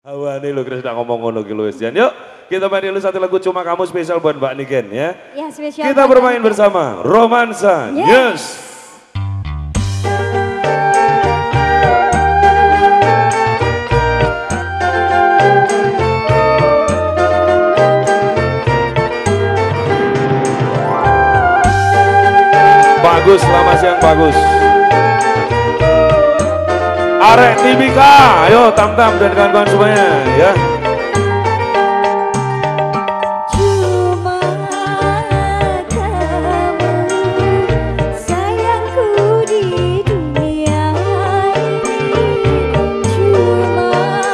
Awane lo Kris ngomong ngono ki Luis Jan. Yuk, kita main dulu satu lagu Cuma Kamu spesial buat Mbak Niken ya. Ya, spesial. Kita bermain bersama Romansa. Yes. Bagus, selamat siang bagus. Arek Timika, ayo tam-tam dan kawan-kawan semuanya ya. Cuma kamu sayangku di dunia ini. Cuma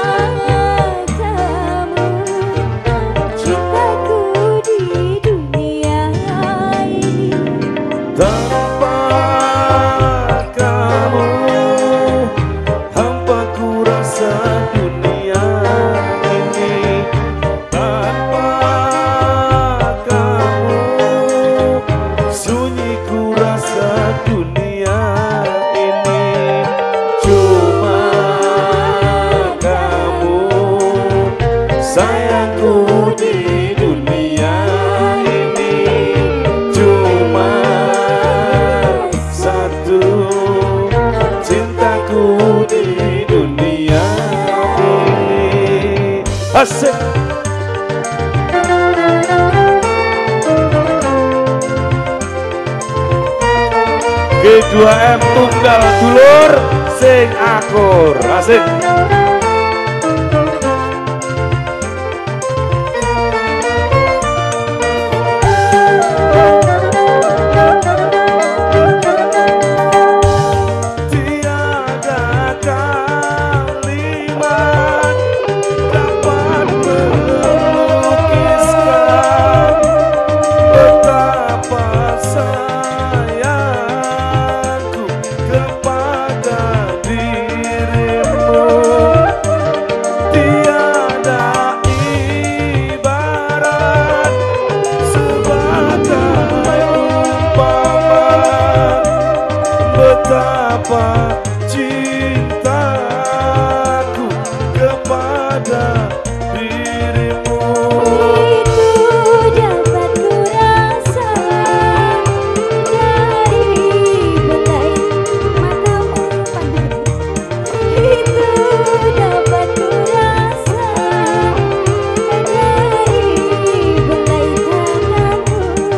kamu cintaku di dunia ini. Tanpa kamu hampa ku rasa dunia ini. Tanpa kamu sunyi ku rasa dunia ini. Cuma kamu sayangku di dunia ini. Cuma satu cintaku di dunia ini. Asik. G2M tunggal dulur sing akur. Asik. Tiada kalimat dapat melukiskan betapa sayangku kepada dirimu. Tiada ibarat sebagai umpama betapa cintaku kepada dirimu. Itu dapat kurasa dari belai matamu pandang. Itu dapat kurasa dari belai tanganmu.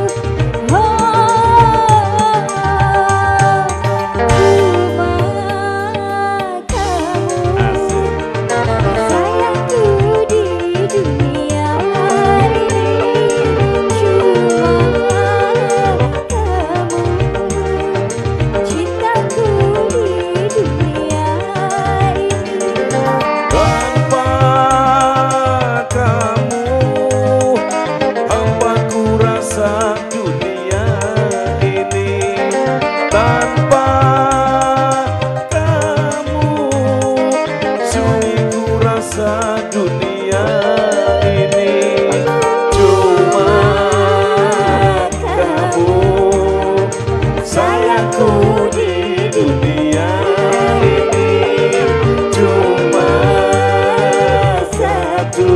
Tanpa kamu hampa ku rasa dunia ini. Tanpa kamu sunyi ku rasa dunia ini. Cuma kamu sayangku di dunia ini. Cuma satu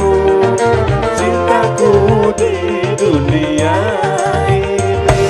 cintaku di dunia ini.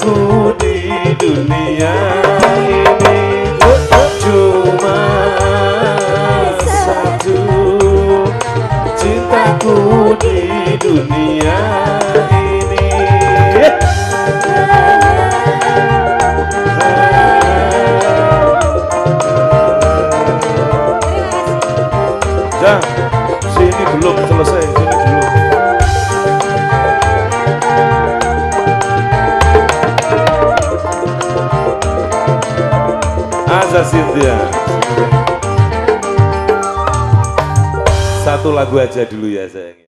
Cintaku di dunia ini cuma satu. Cintaku di dunia ini. Jang, sini belum selesai, sini belum. Asa Cynthia. Satu lagu aja dulu ya sayang.